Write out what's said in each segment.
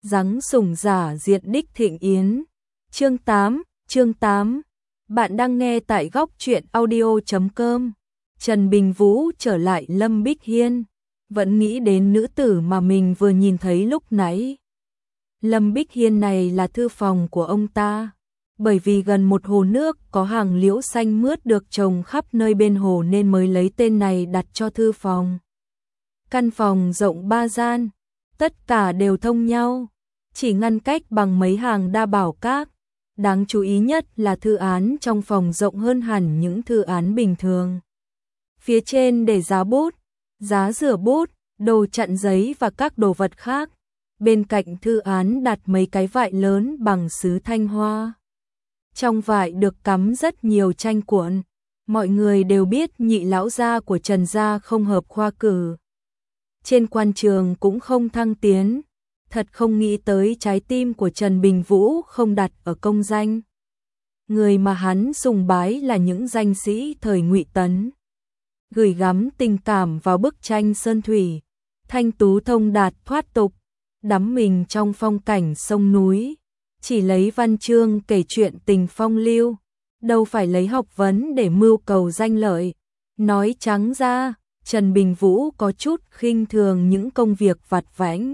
Giáng sủng giả diện đích thịnh yến. Chương 8. Bạn đang nghe tại góc truyện audio.com. Trần Bình Vũ trở lại Lâm Bích Hiên, vẫn nghĩ đến nữ tử mà mình vừa nhìn thấy lúc nãy. Lâm Bích Hiên này là thư phòng của ông ta, bởi vì gần một hồ nước có hàng liễu xanh mướt được trồng khắp nơi bên hồ nên mới lấy tên này đặt cho thư phòng. Căn phòng rộng 3 gian, tất cả đều thông nhau, chỉ ngăn cách bằng mấy hàng đa bảo các. Đáng chú ý nhất là thư án trong phòng rộng hơn hẳn những thư án bình thường. Phía trên để giá bút, giá rửa bút, đồ chặn giấy và các đồ vật khác. Bên cạnh thư án đặt mấy cái vại lớn bằng sứ Thanh Hoa. Trong vại được cắm rất nhiều tranh cuộn. Mọi người đều biết nhị lão gia của Trần gia không hợp khoa cử. Trên quan trường cũng không thăng tiến. Thật không nghĩ tới trái tim của Trần Bình Vũ không đặt ở công danh. Người mà hắn sùng bái là những danh sĩ thời Ngụy Tấn. Gửi gắm tình cảm vào bức tranh sơn thủy, thanh tú thông đạt thoát tục, đắm mình trong phong cảnh sông núi. Chỉ lấy văn chương kể chuyện tình phong lưu, đâu phải lấy học vấn để mưu cầu danh lợi. Nói trắng ra, Trần Bình Vũ có chút khinh thường những công việc vặt vãnh.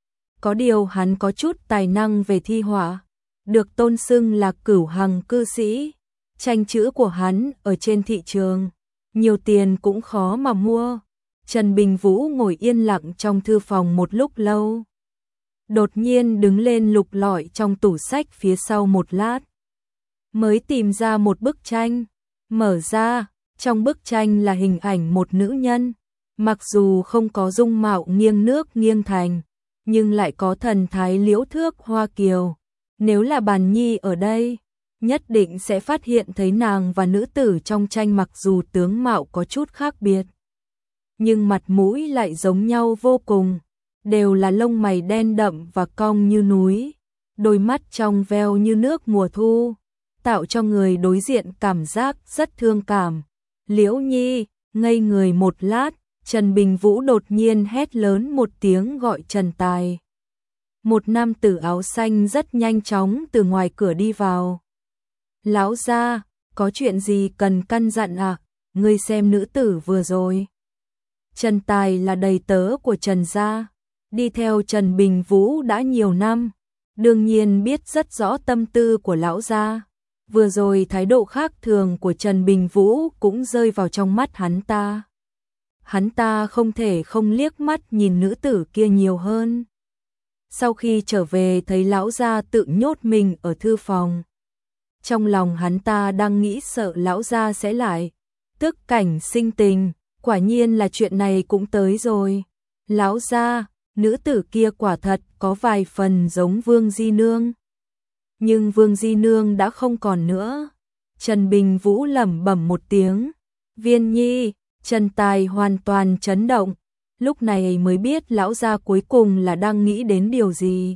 Có điều hắn có chút tài năng về thi họa, được tôn xưng là cửu hằng cư sĩ. Tranh chữ của hắn ở trên thị trường, nhiều tiền cũng khó mà mua. Trần Bình Vũ ngồi yên lặng trong thư phòng một lúc lâu. Đột nhiên đứng lên lục lọi trong tủ sách phía sau một lát. Mới tìm ra một bức tranh. Mở ra, trong bức tranh là hình ảnh một nữ nhân. Mặc dù không có dung mạo nghiêng nước nghiêng thành, nhưng lại có thần thái liễu thước hoa kiều. Nếu là Bàn Nhi ở đây, nhất định sẽ phát hiện thấy nàng và nữ tử trong tranh mặc dù tướng mạo có chút khác biệt, nhưng mặt mũi lại giống nhau vô cùng, đều là lông mày đen đậm và cong như núi, đôi mắt trong veo như nước mùa thu, tạo cho người đối diện cảm giác rất thương cảm. Liễu Nhi, ngây người một lát, Trần Bình Vũ đột nhiên hét lớn một tiếng gọi Trần Tài. Một nam tử áo xanh rất nhanh chóng từ ngoài cửa đi vào. Lão gia, có chuyện gì cần căn dặn à? Ngươi xem nữ tử vừa rồi. Trần Tài là đầy tớ của Trần gia, đi theo Trần Bình Vũ đã nhiều năm, đương nhiên biết rất rõ tâm tư của lão gia. Vừa rồi thái độ khác thường của Trần Bình Vũ cũng rơi vào trong mắt hắn ta. Hắn ta không thể không liếc mắt nhìn nữ tử kia nhiều hơn. Sau khi trở về thấy lão gia tự nhốt mình ở thư phòng. Trong lòng hắn ta đang nghĩ sợ lão gia sẽ lại tức cảnh sinh tình, quả nhiên là chuyện này cũng tới rồi. Lão gia, nữ tử kia quả thật có vài phần giống Vương Di Nương. Nhưng Vương Di Nương đã không còn nữa. Trần Bình Vũ lẩm bẩm một tiếng. Viên Nhi. Trần Tài hoàn toàn chấn động, lúc này mới biết lão gia cuối cùng là đang nghĩ đến điều gì.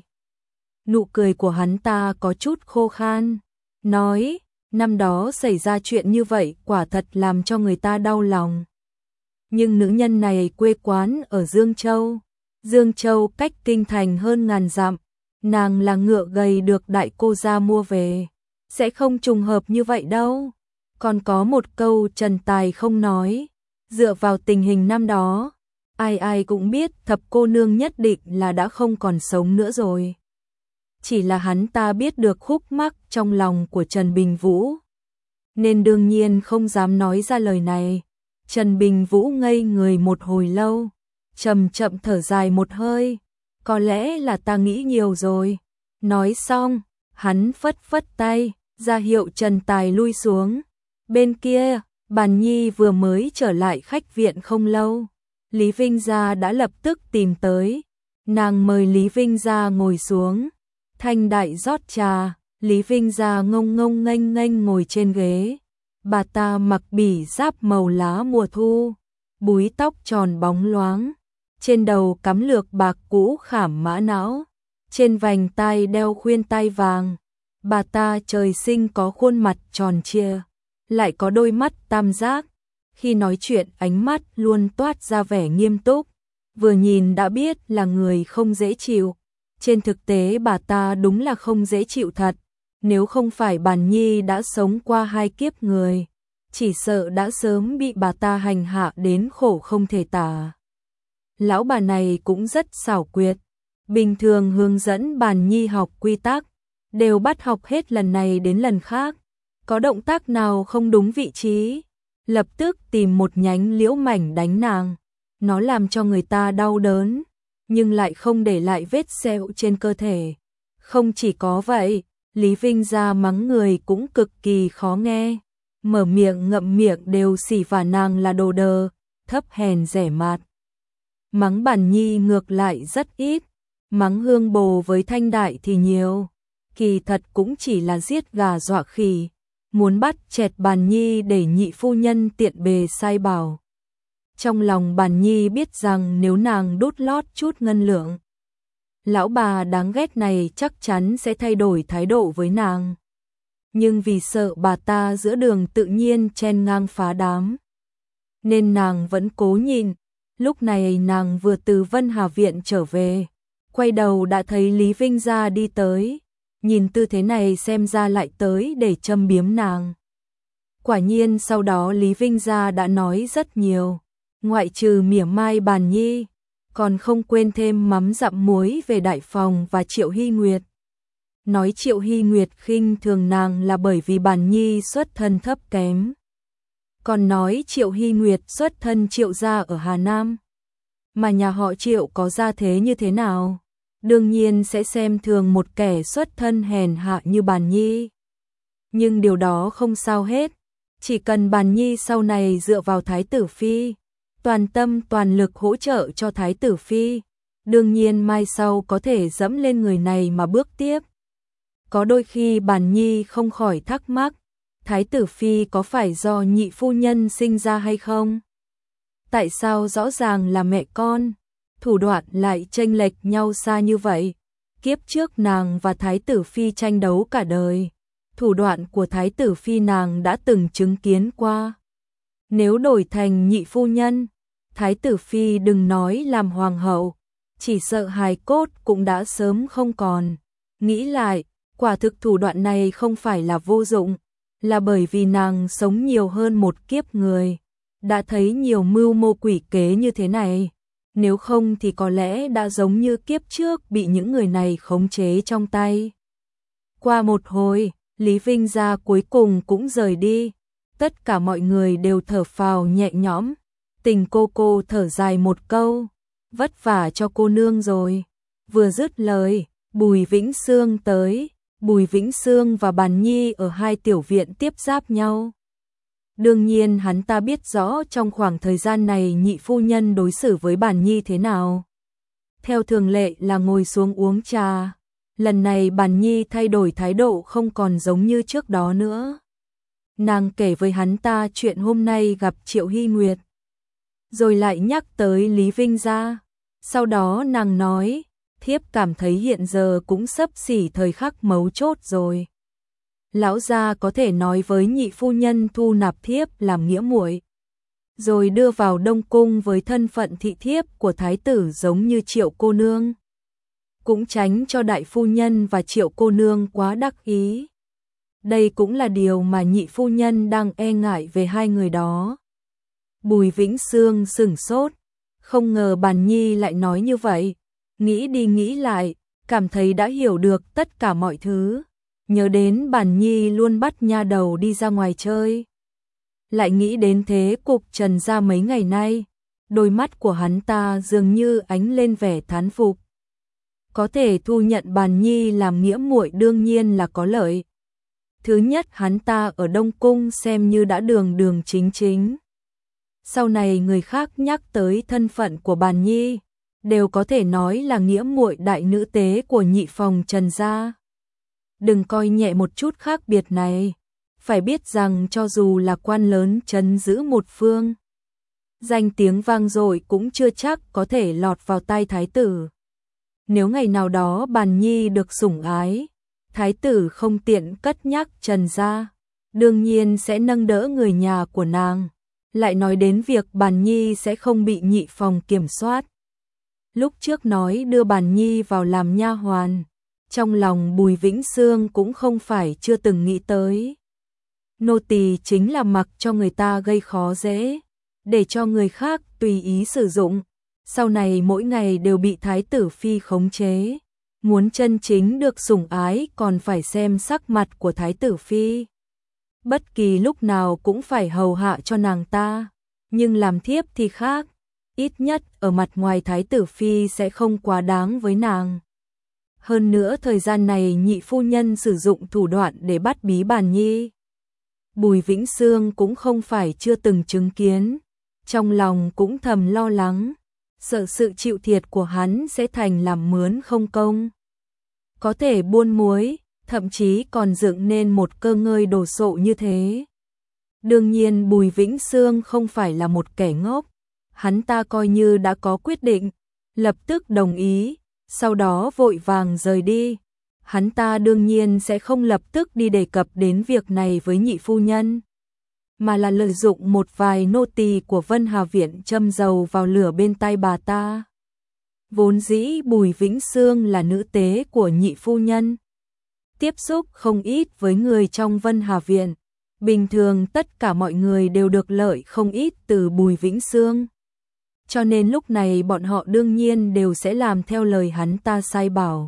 Nụ cười của hắn ta có chút khô khan, nói, năm đó xảy ra chuyện như vậy quả thật làm cho người ta đau lòng. Nhưng nữ nhân này quê quán ở Dương Châu. Dương Châu cách kinh thành hơn ngàn dặm, nàng là ngựa gầy được đại cô gia mua về, sẽ không trùng hợp như vậy đâu. Còn có một câu Trần Tài không nói. Dựa vào tình hình năm đó, ai ai cũng biết thập cô nương nhất định là đã không còn sống nữa rồi. Chỉ là hắn ta biết được khúc mắc trong lòng của Trần Bình Vũ, nên đương nhiên không dám nói ra lời này. Trần Bình Vũ ngây người một hồi lâu, chậm chậm thở dài một hơi. Có lẽ là ta nghĩ nhiều rồi. Nói xong, hắn phất phất tay, ra hiệu Trần Tài lui xuống. Bên kia, Bàn Nhi vừa mới trở lại khách viện không lâu, Lý Vinh Gia đã lập tức tìm tới. Nàng mời Lý Vinh Gia ngồi xuống, thanh đại rót trà. Lý Vinh Gia ngông ngông nghênh nghênh ngồi trên ghế. Bà ta mặc bỉ giáp màu lá mùa thu, búi tóc tròn bóng loáng, trên đầu cắm lược bạc cũ khảm mã não, trên vành tai đeo khuyên tai vàng. Bà ta trời sinh có khuôn mặt tròn trịa, lại có đôi mắt tam giác, khi nói chuyện ánh mắt luôn toát ra vẻ nghiêm túc, vừa nhìn đã biết là người không dễ chịu. Trên thực tế bà ta đúng là không dễ chịu thật, nếu không phải Bàn Nhi đã sống qua 2 kiếp người, chỉ sợ đã sớm bị bà ta hành hạ đến khổ không thể tả. Lão bà này cũng rất xảo quyệt, bình thường hướng dẫn Bàn Nhi học quy tắc, đều bắt học hết lần này đến lần khác, có động tác nào không đúng vị trí, lập tức tìm một nhánh liễu mảnh đánh nàng. Nó làm cho người ta đau đớn, nhưng lại không để lại vết sẹo trên cơ thể. Không chỉ có vậy, Lý Vinh Gia mắng người cũng cực kỳ khó nghe, mở miệng ngậm miệng đều xỉ vả nàng là đồ đờ, thấp hèn rẻ mạt. Mắng Bàn Nhi ngược lại rất ít, mắng Hương Bồ với Thanh Đại thì nhiều, kỳ thật cũng chỉ là giết gà dọa khỉ, muốn bắt chẹt Bàn Nhi để nhị phu nhân tiện bề sai bảo. Trong lòng Bàn Nhi biết rằng nếu nàng đút lót chút ngân lượng, lão bà đáng ghét này chắc chắn sẽ thay đổi thái độ với nàng. Nhưng vì sợ bà ta giữa đường tự nhiên chen ngang phá đám, nên nàng vẫn cố nhịn. Lúc này nàng vừa từ Vân Hà Viện trở về, quay đầu đã thấy Lý Vinh Gia đi tới, nhìn tư thế này xem ra lại tới để châm biếm nàng. Quả nhiên sau đó Lý Vinh Gia đã nói rất nhiều, ngoại trừ mỉa mai Bàn Nhi, còn không quên thêm mắm dặm muối về Đại Phòng và Triệu Hy Nguyệt. Nói Triệu Hy Nguyệt khinh thường nàng là bởi vì Bàn Nhi xuất thân thấp kém. Còn nói Triệu Hy Nguyệt xuất thân Triệu gia ở Hà Nam, mà nhà họ Triệu có gia thế như thế nào, đương nhiên sẽ xem thường một kẻ xuất thân hèn hạ như Bàn Nhi. Nhưng điều đó không sao hết, chỉ cần Bàn Nhi sau này dựa vào Thái tử Phi, toàn tâm toàn lực hỗ trợ cho Thái tử Phi, đương nhiên mai sau có thể dẫm lên người này mà bước tiếp. Có đôi khi Bàn Nhi không khỏi thắc mắc, Thái tử Phi có phải do nhị phu nhân sinh ra hay không? Tại sao rõ ràng là mẹ con, thủ đoạn lại chênh lệch nhau xa như vậy? Kiếp trước nàng và Thái tử Phi tranh đấu cả đời, thủ đoạn của Thái tử Phi nàng đã từng chứng kiến qua. Nếu đổi thành nhị phu nhân, Thái tử Phi đừng nói làm hoàng hậu, chỉ sợ hài cốt cũng đã sớm không còn. Nghĩ lại, quả thực thủ đoạn này không phải là vô dụng, là bởi vì nàng sống nhiều hơn một kiếp người, đã thấy nhiều mưu mô quỷ kế như thế này. Nếu không thì có lẽ đã giống như kiếp trước bị những người này khống chế trong tay. Qua một hồi, Lý Vinh Gia cuối cùng cũng rời đi, tất cả mọi người đều thở phào nhẹ nhõm. Tình cô thở dài một câu, vất vả cho cô nương rồi. Vừa dứt lời, Bùi Vĩnh Sương tới. Bùi Vĩnh Sương và Bàn Nhi ở 2 tiểu viện tiếp giáp nhau. Đương nhiên hắn ta biết rõ trong khoảng thời gian này nhị phu nhân đối xử với Bàn Nhi thế nào. Theo thường lệ là ngồi xuống uống trà. Lần này Bàn Nhi thay đổi thái độ không còn giống như trước đó nữa. Nàng kể với hắn ta chuyện hôm nay gặp Triệu Hy Nguyệt, rồi lại nhắc tới Lý Vinh Gia. Sau đó nàng nói, thiếp cảm thấy hiện giờ cũng sắp xỉ thời khắc mấu chốt rồi. Lão gia có thể nói với nhị phu nhân thu nạp thiếp làm nghĩa muội, rồi đưa vào Đông Cung với thân phận thị thiếp của thái tử giống như Triệu cô nương. Cũng tránh cho đại phu nhân và Triệu cô nương quá đắc ý. Đây cũng là điều mà nhị phu nhân đang e ngại về 2 người đó. Bùi Vĩnh Sương sửng sốt, không ngờ Bàn Nhi lại nói như vậy. Nghĩ đi nghĩ lại, cảm thấy đã hiểu được tất cả mọi thứ. Nhớ đến Bàn Nhi luôn bắt nha đầu đi ra ngoài chơi. Lại nghĩ đến thế cục Trần gia mấy ngày nay, đôi mắt của hắn ta dường như ánh lên vẻ thán phục. Có thể thu nhận Bàn Nhi làm nghĩa muội đương nhiên là có lợi. Thứ nhất, hắn ta ở Đông Cung xem như đã đường chính chính. Sau này người khác nhắc tới thân phận của Bàn Nhi, đều có thể nói là nghĩa muội đại nữ tế của nhị phòng Trần gia. Đừng coi nhẹ một chút khác biệt này, phải biết rằng cho dù là quan lớn trấn giữ một phương, danh tiếng vang dội cũng chưa chắc có thể lọt vào tai thái tử. Nếu ngày nào đó Bàn Nhi được sủng ái, thái tử không tiện cất nhắc Trần gia, đương nhiên sẽ nâng đỡ người nhà của nàng. Lại nói đến việc Bàn Nhi sẽ không bị nhị phòng kiểm soát. lúc trước nói đưa Bàn Nhi vào làm nha hoàn, trong lòng Bùi Vĩnh Sương cũng không phải chưa từng nghĩ tới. Nô tỳ chính là mặc cho người ta gây khó dễ, để cho người khác tùy ý sử dụng, sau này mỗi ngày đều bị thái tử phi khống chế, muốn chân chính được sủng ái còn phải xem sắc mặt của thái tử phi. Bất kỳ lúc nào cũng phải hầu hạ cho nàng ta, nhưng làm thiếp thì khác, ít nhất ở mặt ngoài thái tử phi sẽ không quá đáng với nàng. Hơn nữa thời gian này nhị phu nhân sử dụng thủ đoạn để bắt bí Bàn Nhi. Bùi Vĩnh Sương cũng không phải chưa từng chứng kiến, trong lòng cũng thầm lo lắng, sợ sự chịu thiệt của hắn sẽ thành làm mướn không công. Có thể buôn muối, thậm chí còn dựng nên một cơ ngơi đồ sộ như thế. Đương nhiên Bùi Vĩnh Sương không phải là một kẻ ngốc, hắn ta coi như đã có quyết định, lập tức đồng ý, sau đó vội vàng rời đi. Hắn ta đương nhiên sẽ không lập tức đi đề cập đến việc này với nhị phu nhân, mà là lợi dụng một vài nô tỳ của Vân Hà Viện châm dầu vào lửa bên tai bà ta. Vốn dĩ Bùi Vĩnh Sương là nữ tế của nhị phu nhân, tiếp xúc không ít với người trong Vân Hà Viện, bình thường tất cả mọi người đều được lợi không ít từ Bùi Vĩnh Sương. Cho nên lúc này bọn họ đương nhiên đều sẽ làm theo lời hắn ta sai bảo.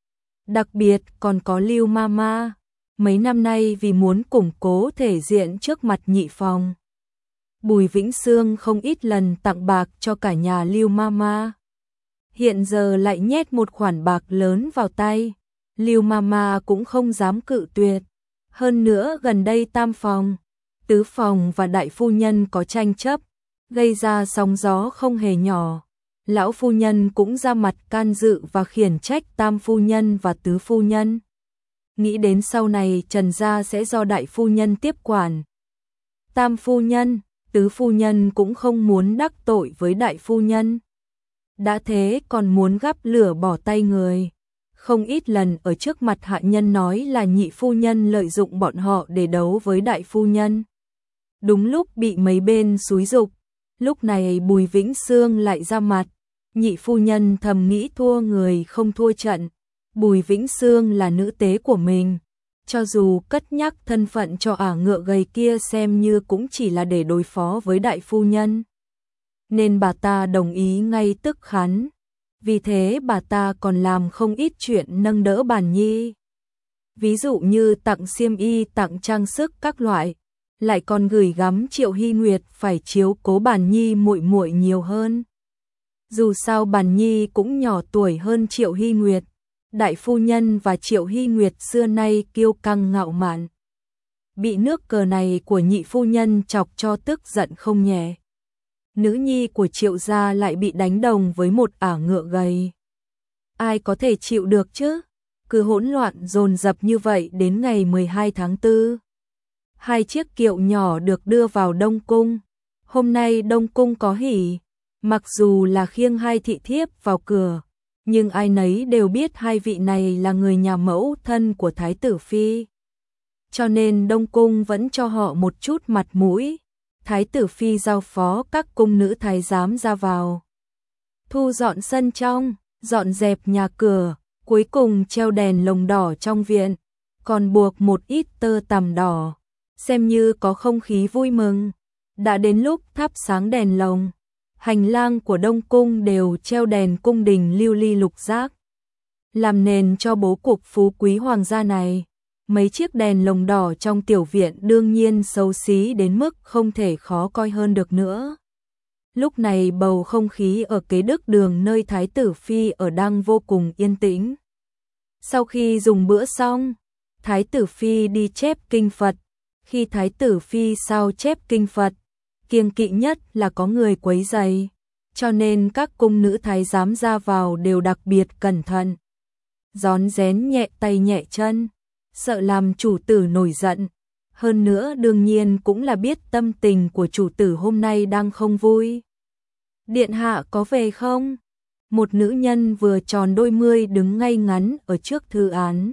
Đặc biệt còn có Lưu Mama, mấy năm nay vì muốn củng cố thể diện trước mặt nhị phòng, Bùi Vĩnh Sương không ít lần tặng bạc cho cả nhà Lưu Mama. Hiện giờ lại nhét một khoản bạc lớn vào tay, Lưu Mama cũng không dám cự tuyệt. Hơn nữa gần đây tam phòng, tứ phòng và đại phu nhân có tranh chấp, gây ra sóng gió không hề nhỏ. Lão phu nhân cũng ra mặt can dự và khiển trách tam phu nhân và tứ phu nhân. Nghĩ đến sau này Trần gia sẽ do đại phu nhân tiếp quản. Tam phu nhân, tứ phu nhân cũng không muốn đắc tội với đại phu nhân. Đã thế còn muốn gắp lửa bỏ tay người. Không ít lần ở trước mặt hạ nhân nói là nhị phu nhân lợi dụng bọn họ để đấu với đại phu nhân. Đúng lúc bị mấy bên xúi giục, lúc này Bùi Vĩnh Sương lại ra mặt. Nhị phu nhân thầm nghĩ thua người không thua trận. Bùi Vĩnh Sương là nữ tế của mình, cho dù cất nhắc thân phận cho ả ngựa gầy kia xem như cũng chỉ là để đối phó với đại phu nhân. Nên bà ta đồng ý ngay tức khắc. Vì thế bà ta còn làm không ít chuyện nâng đỡ Bàn Nhi. Ví dụ như tặng xiêm y, tặng trang sức các loại, lại còn gửi gắm Triệu Hy Nguyệt phải chiếu cố Bàn Nhi muội muội nhiều hơn. Dù sao Bàn Nhi cũng nhỏ tuổi hơn Triệu Hy Nguyệt, đại phu nhân và Triệu Hy Nguyệt xưa nay kiêu căng ngạo mạn. Bị nước cờ này của nhị phu nhân chọc cho tức giận không nhẹ. Nữ nhi của Triệu gia lại bị đánh đồng với một ả ngựa gầy. Ai có thể chịu được chứ? Cứ hỗn loạn dồn dập như vậy đến ngày 12 tháng 4. Hai chiếc kiệu nhỏ được đưa vào Đông Cung. Hôm nay Đông Cung có hỉ, mặc dù là khiêng hai thị thiếp vào cửa, nhưng ai nấy đều biết hai vị này là người nhà mẫu thân của Thái tử Phi. Cho nên Đông Cung vẫn cho họ một chút mặt mũi. Thái tử Phi giao phó các cung nữ thái giám ra vào, thu dọn sân trong, dọn dẹp nhà cửa, cuối cùng treo đèn lồng đỏ trong viện, còn buộc một ít tơ tằm đỏ, xem như có không khí vui mừng. Đã đến lúc thắp sáng đèn lồng, hành lang của Đông Cung đều treo đèn cung đình lưu ly lục giác. Làm nền cho bố cục phú quý hoàng gia này, mấy chiếc đèn lồng đỏ trong tiểu viện đương nhiên xấu xí đến mức không thể khó coi hơn được nữa. Lúc này bầu không khí ở Kế Đức Đường nơi Thái tử Phi ở đang vô cùng yên tĩnh. Sau khi dùng bữa xong, Thái tử Phi đi chép kinh Phật. Khi Thái tử Phi sao chép kinh Phật, kiêng kỵ nhất là có người quấy rầy, cho nên các cung nữ thái giám ra vào đều đặc biệt cẩn thận, rón rén nhẹ tay nhẹ chân, sợ làm chủ tử nổi giận. Hơn nữa đương nhiên cũng là biết tâm tình của chủ tử hôm nay đang không vui. Điện hạ có về không? Một nữ nhân vừa tròn đôi mươi đứng ngay ngắn ở trước thư án.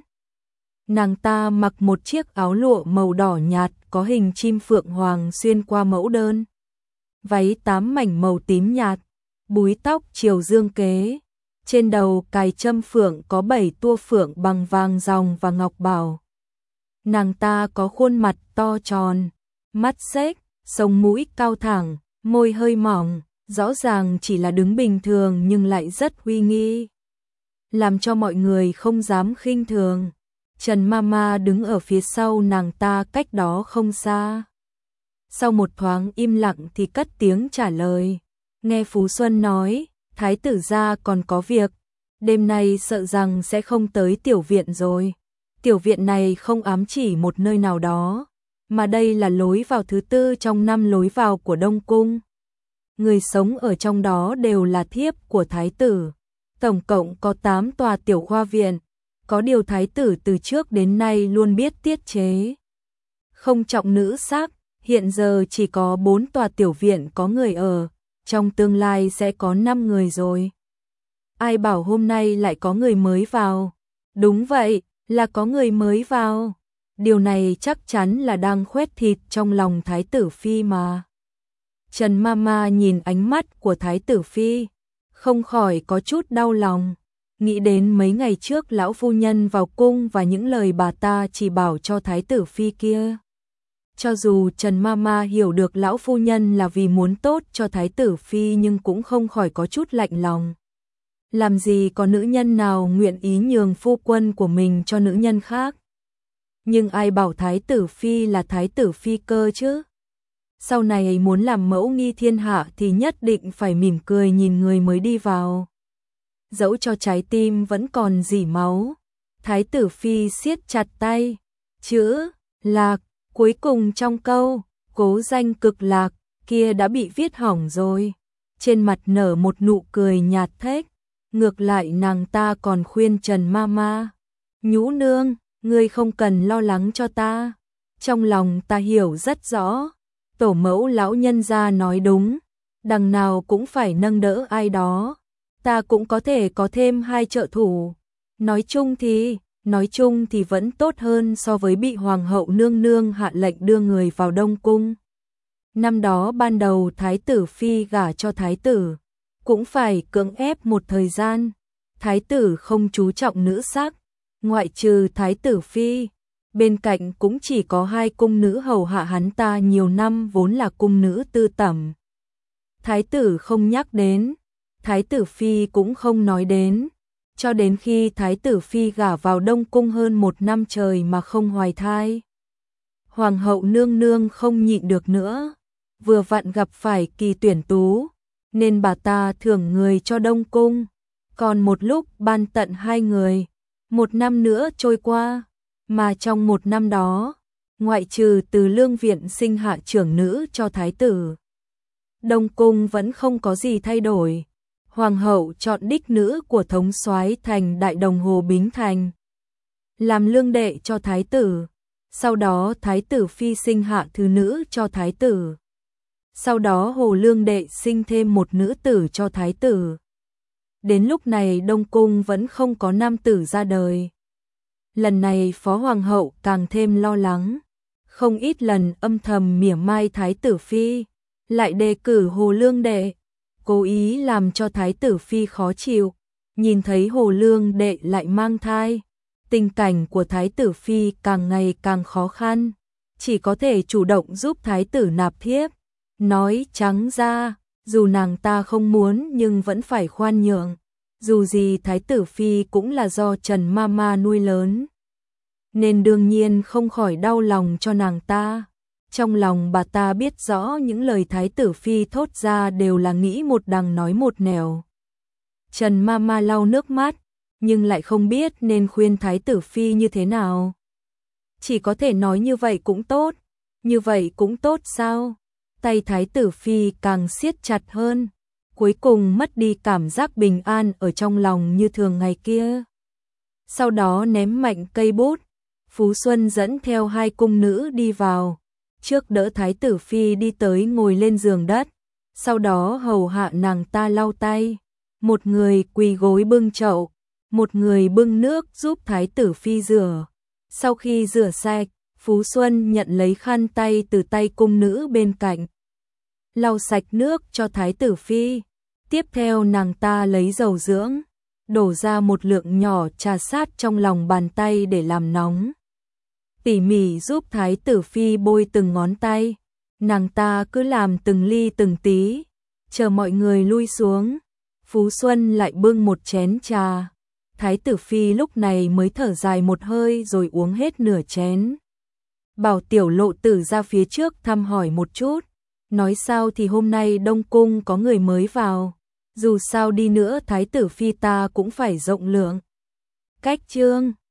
Nàng ta mặc một chiếc áo lụa màu đỏ nhạt có hình chim phượng hoàng xuyên qua mẫu đơn, váy 8 mảnh màu tím nhạt, búi tóc chiều dương kế, trên đầu cài châm phượng có 7 tua phượng bằng vàng ròng và ngọc bảo. Nàng ta có khuôn mặt to tròn, mắt xếch, sống mũi cao thẳng, môi hơi mỏng, rõ ràng chỉ là đứng bình thường nhưng lại rất uy nghi, làm cho mọi người không dám khinh thường. Trần Mama đứng ở phía sau nàng ta cách đó không xa. Sau một thoáng im lặng thì cất tiếng trả lời. Nghe Phú Xuân nói, thái tử gia còn có việc, đêm nay sợ rằng sẽ không tới tiểu viện rồi. Tiểu viện này không ám chỉ một nơi nào đó, mà đây là lối vào thứ 4 trong 5 lối vào của Đông Cung. Người sống ở trong đó đều là thiếp của thái tử. Tổng cộng có 8 tòa tiểu khoa viện, có điều thái tử từ trước đến nay luôn biết tiết chế. Không trọng nữ sắc, hiện giờ chỉ có 4 tòa tiểu viện có người ở, trong tương lai sẽ có 5 người rồi. Ai bảo hôm nay lại có người mới vào? Đúng vậy, là có người mới vào. Điều này chắc chắn là đang khoét thịt trong lòng thái tử phi mà. Trần Mama nhìn ánh mắt của thái tử phi, không khỏi có chút đau lòng, nghĩ đến mấy ngày trước lão phu nhân vào cung và những lời bà ta chỉ bảo cho thái tử phi kia. Cho dù Trần Mama hiểu được lão phu nhân là vì muốn tốt cho thái tử phi nhưng cũng không khỏi có chút lạnh lòng. Làm gì có nữ nhân nào nguyện ý nhường phu quân của mình cho nữ nhân khác. Nhưng ai bảo thái tử phi là thái tử phi cơ chứ? Sau này muốn làm mẫu nghi thiên hạ thì nhất định phải mỉm cười nhìn người mới đi vào. Dẫu cho trái tim vẫn còn rỉ máu, thái tử phi siết chặt tay, chữ lạc cuối cùng trong câu cố danh cực lạc kia đã bị viết hỏng rồi. Trên mặt nở một nụ cười nhạt thếch, ngược lại nàng ta còn khuyên Trần Mama, nhũ nương, ngươi không cần lo lắng cho ta. Trong lòng ta hiểu rất rõ, tổ mẫu lão nhân gia nói đúng, đằng nào cũng phải nâng đỡ ai đó, ta cũng có thể có thêm 2 trợ thủ. Nói chung thì vẫn tốt hơn so với bị hoàng hậu nương nương hạ lệnh đưa người vào Đông Cung. Năm đó ban đầu thái tử phi gả cho thái tử, cũng phải cưỡng ép một thời gian. Thái tử không chú trọng nữ sắc, ngoại trừ thái tử phi, bên cạnh cũng chỉ có 2 cung nữ hầu hạ hắn ta nhiều năm vốn là cung nữ tư tẩm. Thái tử không nhắc đến, thái tử phi cũng không nói đến, cho đến khi thái tử phi gả vào Đông Cung hơn 1 năm trời mà không hoài thai. Hoàng hậu nương nương không nhịn được nữa, vừa vặn gặp phải kỳ tuyển tú, nên bà ta thưởng người cho Đông Cung, còn một lúc ban tận 2 người. 1 năm nữa trôi qua, mà trong 1 năm đó, ngoại trừ từ lương viện sinh hạ trưởng nữ cho thái tử, Đông Cung vẫn không có gì thay đổi. Hoàng hậu chọn đích nữ của thống soái thành Đại Đồng Hồ Bính Thành làm lương đệ cho thái tử, sau đó thái tử phi sinh hạ thứ nữ cho thái tử. Sau đó Hồ lương đệ sinh thêm một nữ tử cho thái tử. Đến lúc này Đông Cung vẫn không có nam tử ra đời. Lần này Phó Hoàng hậu càng thêm lo lắng, không ít lần âm thầm mỉa mai thái tử phi, lại đề cử Hồ lương đệ, cố ý làm cho thái tử phi khó chịu. Nhìn thấy Hồ lương đệ lại mang thai, tình cảnh của thái tử phi càng ngày càng khó khăn, chỉ có thể chủ động giúp thái tử nạp thiếp. Nói trắng ra, dù nàng ta không muốn nhưng vẫn phải khoan nhượng, dù gì thái tử phi cũng là do Trần Mama nuôi lớn, nên đương nhiên không khỏi đau lòng cho nàng ta. Trong lòng bà ta biết rõ những lời thái tử phi thốt ra đều là nghĩ một đằng nói một nẻo. Trần Mama lau nước mắt, nhưng lại không biết nên khuyên thái tử phi như thế nào. Chỉ có thể nói như vậy cũng tốt sao? Tay thái tử phi càng siết chặt hơn, cuối cùng mất đi cảm giác bình an ở trong lòng như thường ngày kia. Sau đó ném mạnh cây bút, Phú Xuân dẫn theo 2 cung nữ đi vào, trước đỡ thái tử phi đi tới ngồi lên giường đất, sau đó hầu hạ nàng ta lau tay, một người quỳ gối bưng chậu, một người bưng nước giúp thái tử phi rửa. Sau khi rửa sạch, Phú Xuân nhận lấy khăn tay từ tay cung nữ bên cạnh, lau sạch nước cho thái tử phi, tiếp theo nàng ta lấy dầu dưỡng, đổ ra một lượng nhỏ trà sát trong lòng bàn tay để làm nóng. Tỉ mỉ giúp Thái tử Phi bôi từng ngón tay, nàng ta cứ làm từng ly từng tí, chờ mọi người lui xuống. Phú Xuân lại bưng một chén trà. Thái tử Phi lúc này mới thở dài một hơi rồi uống hết nửa chén. Bảo Tiểu Lộ Tử ra phía trước thăm hỏi một chút, nói sao thì hôm nay Đông Cung có người mới vào, dù sao đi nữa Thái tử Phi ta cũng phải rộng lượng. Cách trương